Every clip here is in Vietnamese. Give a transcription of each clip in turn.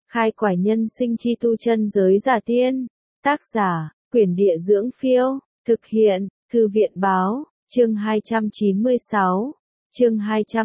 Khai quải nhân sinh chi tu chân giới giả tiên. Tác giả, Quyển Địa Dưỡng Phiêu. Thực hiện, Thư viện Báo. Chương 296. Chương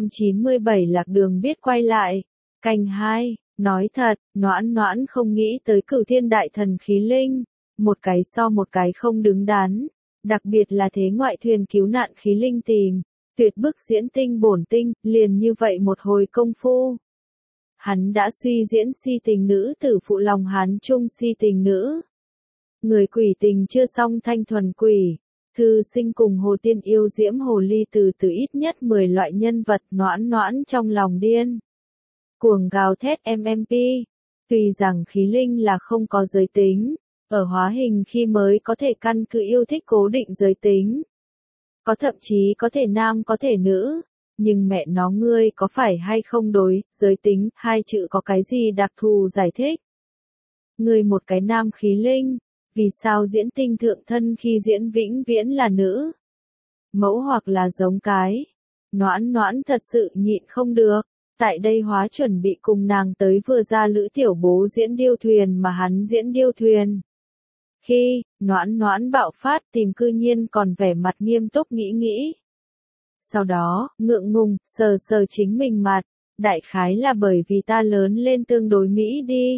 297 Lạc Đường biết quay lại. Canh 2. Nói thật, Noãn không nghĩ tới Cửu Thiên Đại Thần khí linh. Một cái so một cái không đứng đắn. Đặc biệt là thế ngoại thuyền cứu nạn khí linh tìm. Tuyệt bức diễn tinh bổn tinh, liền như vậy một hồi công phu. Hắn đã suy diễn si tình nữ tử phụ lòng hắn chung si tình nữ. Người quỷ tình chưa xong thanh thuần quỷ. Thư sinh cùng hồ tiên yêu diễm hồ ly từ ít nhất 10 loại nhân vật Noãn trong lòng điên. Cuồng gào thét MMP. Tuy rằng khí linh là không có giới tính, ở hóa hình khi mới có thể căn cứ yêu thích cố định giới tính. Có thậm chí có thể nam có thể nữ, nhưng mẹ nó ngươi có phải hay không đối, giới tính, hai chữ có cái gì đặc thù giải thích. Ngươi một cái nam khí linh, vì sao diễn tinh thượng thân khi diễn vĩnh viễn là nữ? Mẫu hoặc là giống cái. Noãn thật sự nhịn không được, tại đây hóa chuẩn bị cùng nàng tới vừa ra Lữ Tiểu Bố diễn điêu thuyền mà hắn diễn điêu thuyền. Khi, Noãn bạo phát tìm cư nhiên còn vẻ mặt nghiêm túc nghĩ. Sau đó, ngượng ngùng, sờ chính mình mặt, đại khái là bởi vì ta lớn lên tương đối mỹ đi.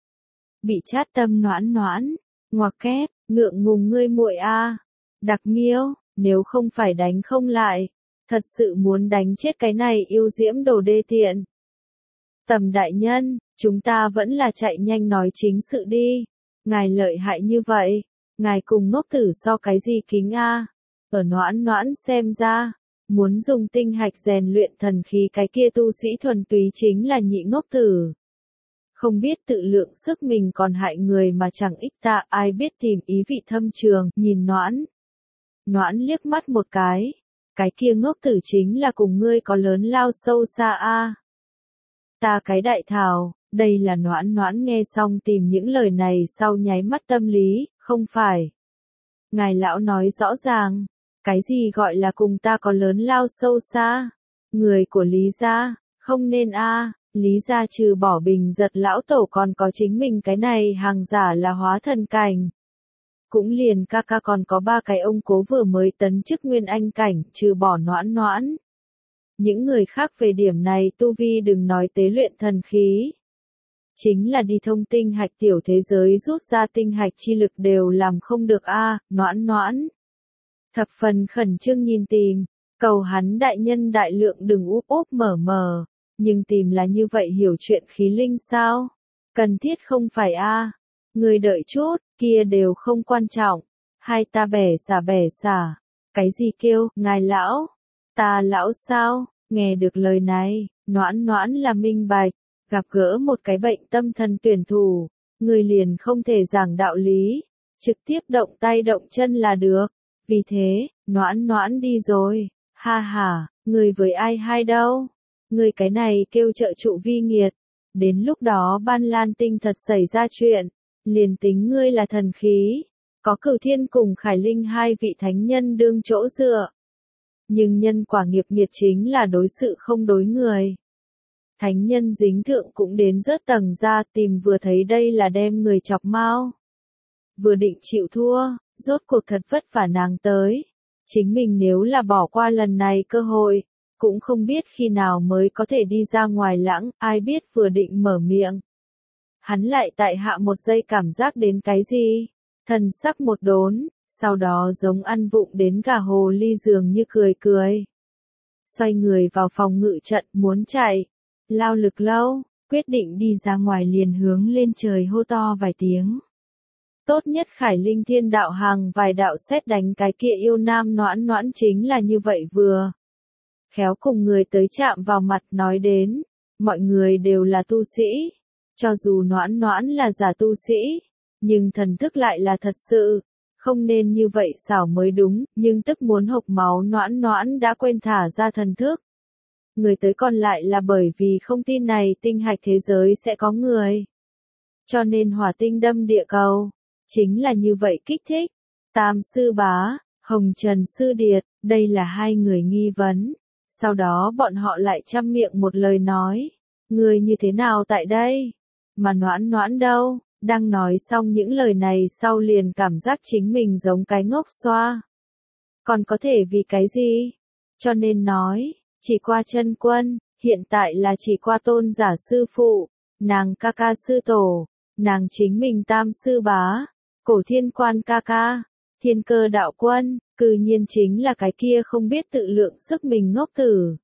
Bị chát tâm Noãn, ngoặc kép, ngượng ngùng ngươi muội a, đặc miêu, nếu không phải đánh không lại, thật sự muốn đánh chết cái này yêu diễm đồ đê tiện. Tầm đại nhân, chúng ta vẫn là chạy nhanh nói chính sự đi. Ngài lợi hại như vậy, ngài cùng ngốc tử so cái gì kính a? Ở Noãn xem ra, muốn dùng tinh hạch rèn luyện thần khí cái kia tu sĩ thuần túy chính là nhị ngốc tử. Không biết tự lượng sức mình còn hại người mà chẳng ích ta, ai biết tìm ý vị thâm trường, nhìn Noãn liếc mắt một cái kia ngốc tử chính là cùng ngươi có lớn lao sâu xa a. Ta cái đại thảo. Đây là Noãn nghe xong tìm những lời này sau nháy mắt tâm lý, không phải. Ngài lão nói rõ ràng, cái gì gọi là cùng ta có lớn lao sâu xa? Người của Lý gia, không nên a. Lý gia trừ bỏ Bình Giật lão tổ còn có chính mình cái này hàng giả là hóa thần cảnh. Cũng liền ca còn có 3 cái ông cố vừa mới tấn chức nguyên anh cảnh, trừ bỏ Noãn. Những người khác về điểm này tu vi đừng nói tế luyện thần khí. Chính là đi thông tinh hạch tiểu thế giới rút ra tinh hạch chi lực đều làm không được a. Noãn. Thập phần khẩn trương nhìn tìm, cầu hắn đại nhân đại lượng đừng úp mở, nhưng tìm là như vậy hiểu chuyện khí linh sao? Cần thiết không phải a. Người đợi chút, kia đều không quan trọng. Hai ta bẻ xả. Cái gì kêu, ngài lão? Ta lão sao? Nghe được lời này, Noãn là minh bạch. Gặp gỡ một cái bệnh tâm thần tuyển thủ, người liền không thể giảng đạo lý, trực tiếp động tay động chân là được. Vì thế, Noãn đi rồi. Ha, người với ai hay đâu? Người cái này kêu trợ trụ vi nghiệt. Đến lúc đó Ban Lan Tinh thật xảy ra chuyện, liền tính ngươi là thần khí, có Cửu Thiên cùng Khải Linh hai vị thánh nhân đương chỗ dựa. Nhưng nhân quả nghiệp nghiệt chính là đối sự không đối người. Thánh nhân dính thượng cũng đến rớt tầng ra tìm vừa thấy đây là đem người chọc mau. Vừa định chịu thua, rốt cuộc thật vất vả nàng tới. Chính mình nếu là bỏ qua lần này cơ hội, cũng không biết khi nào mới có thể đi ra ngoài lãng, ai biết vừa định mở miệng. Hắn lại tại hạ một giây cảm giác đến cái gì? Thần sắc một đốn, sau đó giống ăn vụng đến gà hồ ly dường như cười. Xoay người vào phòng ngự trận muốn chạy. Lao lực lâu, quyết định đi ra ngoài liền hướng lên trời hô to vài tiếng. Tốt nhất Khải Linh Thiên đạo hàng vài đạo xét đánh cái kia yêu nam Noãn chính là như vậy vừa. Khéo cùng người tới chạm vào mặt nói đến, mọi người đều là tu sĩ. Cho dù Noãn là giả tu sĩ, nhưng thần thức lại là thật sự. Không nên như vậy xảo mới đúng, nhưng tức muốn hộc máu Noãn đã quên thả ra thần thức. Người tới còn lại là bởi vì không tin này tinh hạch thế giới sẽ có người. Cho nên hỏa tinh đâm địa cầu. Chính là như vậy kích thích. Tam sư bá, Hồng Trần sư điệt, đây là hai người nghi vấn. Sau đó bọn họ lại chăm miệng một lời nói. Người như thế nào tại đây? Mà Noãn Noãn đâu, đang nói xong những lời này sau liền cảm giác chính mình giống cái ngốc xoa. Còn có thể vì cái gì? Cho nên nói, chỉ qua chân quân, hiện tại là chỉ qua tôn giả sư phụ, nàng ca ca sư tổ, nàng chính mình tam sư bá, cổ thiên quan ca ca, thiên cơ đạo quân, cư nhiên chính là cái kia không biết tự lượng sức mình ngốc tử.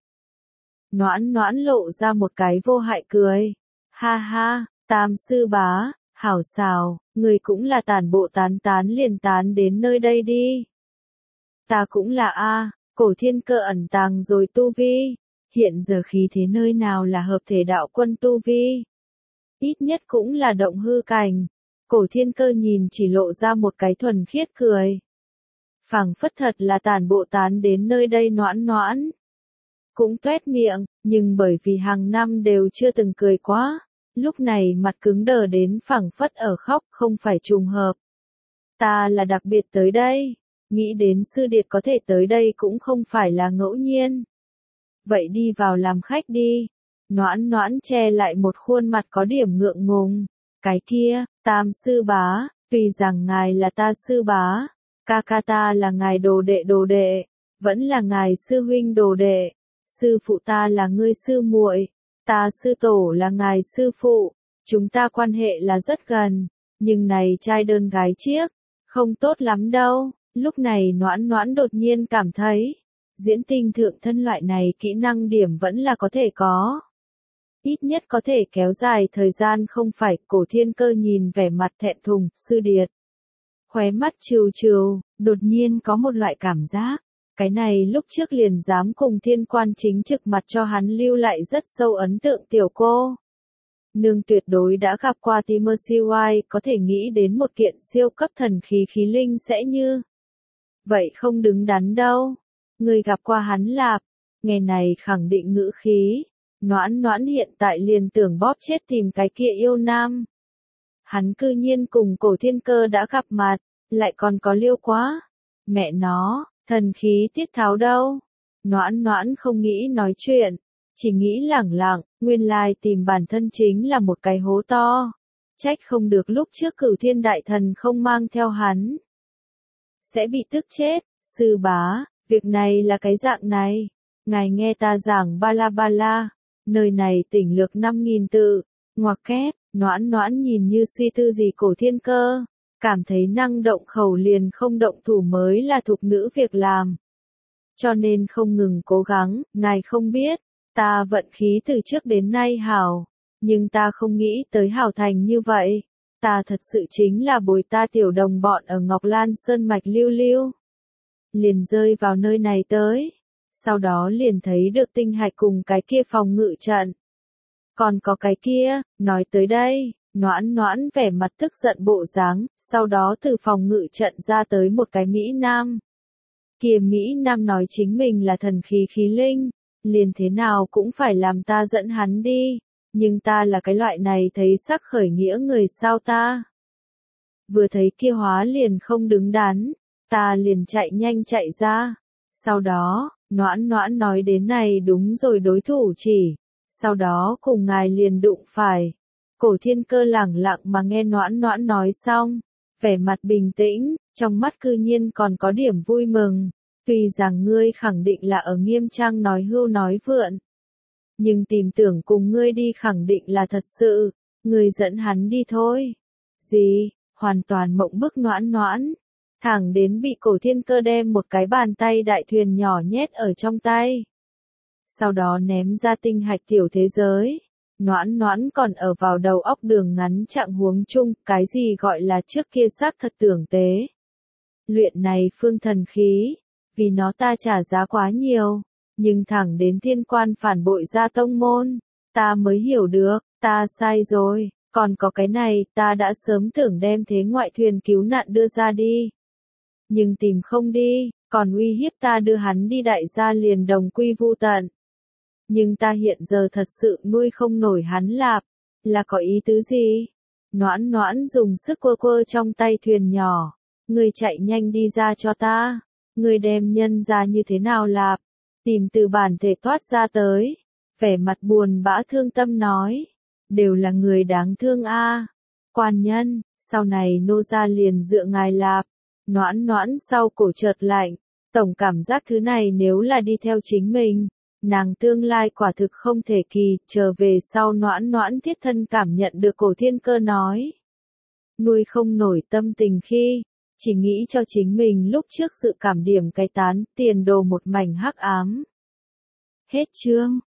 Noãn Noãn lộ ra một cái vô hại cười. Ha ha, tam sư bá, hảo xào, người cũng là tản bộ tán tán liền tán đến nơi đây đi. Ta cũng là a, cổ thiên cơ ẩn tàng rồi tu vi, hiện giờ khí thế nơi nào là hợp thể đạo quân tu vi. Ít nhất cũng là động hư cảnh. Cổ thiên cơ nhìn chỉ lộ ra một cái thuần khiết cười. Phảng phất thật là tản bộ tán đến nơi đây Noãn Noãn. Cũng tuét miệng, nhưng bởi vì hàng năm đều chưa từng cười quá, lúc này mặt cứng đờ đến phảng phất ở khóc, không phải trùng hợp. Ta là đặc biệt tới đây, nghĩ đến sư điệt có thể tới đây cũng không phải là ngẫu nhiên. Vậy đi vào làm khách đi. Noãn Noãn che lại một khuôn mặt có điểm ngượng ngùng. Cái kia, tam sư bá, tuy rằng ngài là ta sư bá, ca ca ta là ngài đồ đệ, vẫn là ngài sư huynh đồ đệ, sư phụ ta là ngươi sư muội, ta sư tổ là ngài sư phụ, chúng ta quan hệ là rất gần, nhưng này trai đơn gái chiếc, không tốt lắm đâu. Lúc này Noãn Noãn đột nhiên cảm thấy, diễn tinh thượng thân loại này kỹ năng điểm vẫn là có thể có. Ít nhất có thể kéo dài thời gian không phải. Cổ thiên cơ nhìn vẻ mặt thẹn thùng, sư điệt. Khóe mắt trừ trừ, đột nhiên có một loại cảm giác. Cái này lúc trước liền dám cùng thiên quan chính trực mặt cho hắn lưu lại rất sâu ấn tượng tiểu cô. Nương tuyệt đối đã gặp qua Timothy, có thể nghĩ đến một kiện siêu cấp thần khí khí linh sẽ như. Vậy không đứng đắn đâu. Người gặp qua hắn lạp. Nghe này khẳng định ngữ khí. Noãn Noãn hiện tại liền tưởng bóp chết tìm cái kia yêu nam. Hắn cư nhiên cùng cổ thiên cơ đã gặp mặt, lại còn có liêu quá. Mẹ nó, thần khí tiết tháo đâu. Noãn Noãn không nghĩ nói chuyện, chỉ nghĩ lẳng lặng, nguyên lai tìm bản thân chính là một cái hố to. Trách không được lúc trước Cửu Thiên Đại Thần không mang theo hắn. Sẽ bị tức chết, sư bá, việc này là cái dạng này. Ngài nghe ta giảng ba la, nơi này tỉnh lược 5.000 tự, ngoặc kép, Noãn Noãn nhìn như suy tư gì cổ thiên cơ, cảm thấy năng động khẩu liền không động thủ mới là thục nữ việc làm. Cho nên không ngừng cố gắng, ngài không biết, ta vận khí từ trước đến nay hảo, nhưng ta không nghĩ tới hảo thành như vậy. Ta thật sự chính là bồi ta tiểu đồng bọn ở Ngọc Lan Sơn Mạch lưu lưu. Liền rơi vào nơi này tới. Sau đó liền thấy được tinh hạch cùng cái kia phòng ngự trận. Còn có cái kia, nói tới đây, Noãn Noãn vẻ mặt tức giận bộ dáng, sau đó từ phòng ngự trận ra tới một cái Mỹ Nam. Kia Mỹ Nam nói chính mình là thần khí khí linh, liền thế nào cũng phải làm ta dẫn hắn đi, nhưng ta là cái loại này thấy sắc khởi nghĩa người sao ta. Vừa thấy kia hóa liền không đứng đắn, ta liền chạy nhanh chạy ra. Sau đó, Noãn Noãn nói đến này đúng rồi đối thủ chỉ. Sau đó cùng ngài liền đụng phải. Cổ thiên cơ lẳng lặng mà nghe Noãn Noãn nói xong. Vẻ mặt bình tĩnh, trong mắt cư nhiên còn có điểm vui mừng. Tuy rằng ngươi khẳng định là ở nghiêm trang nói hưu nói vượn. Nhưng tìm tưởng cùng ngươi đi khẳng định là thật sự. Ngươi dẫn hắn đi thôi. Gì? Hoàn toàn mộng bức Noãn Noãn. Thẳng đến bị cổ thiên cơ đem một cái bàn tay đại thuyền nhỏ nhét ở trong tay. Sau đó ném ra tinh hạch tiểu thế giới. Noãn Noãn còn ở vào đầu óc đường ngắn trạng huống chung, cái gì gọi là trước kia xác thật tưởng tế. Luyện này phương thần khí, vì nó ta trả giá quá nhiều, nhưng thẳng đến thiên quan phản bội ra tông môn, ta mới hiểu được, ta sai rồi, còn có cái này, ta đã sớm tưởng đem thế ngoại thuyền cứu nạn đưa ra đi. Nhưng tìm không đi, còn uy hiếp ta đưa hắn đi đại gia liền đồng quy vu tận. Nhưng ta hiện giờ thật sự nuôi không nổi hắn lạp, là có ý tứ gì? Noãn Noãn dùng sức quơ quơ trong tay thuyền nhỏ, ngươi chạy nhanh đi ra cho ta, ngươi đem nhân ra như thế nào lạp, tìm từ bản thể thoát ra tới, vẻ mặt buồn bã thương tâm nói, đều là người đáng thương a. Quan nhân, sau này nô gia liền dựa ngài lạp. Noãn noãn sau cổ chợt lạnh, tổng cảm giác thứ này nếu là đi theo chính mình, nàng tương lai quả thực không thể kỳ, trở về sau noãn noãn thiết thân cảm nhận được Cổ Thiên Cơ nói. Nuôi không nổi tâm tình khi, chỉ nghĩ cho chính mình lúc trước dự cảm điểm cái tán, tiền đồ một mảnh hắc ám. Hết chương.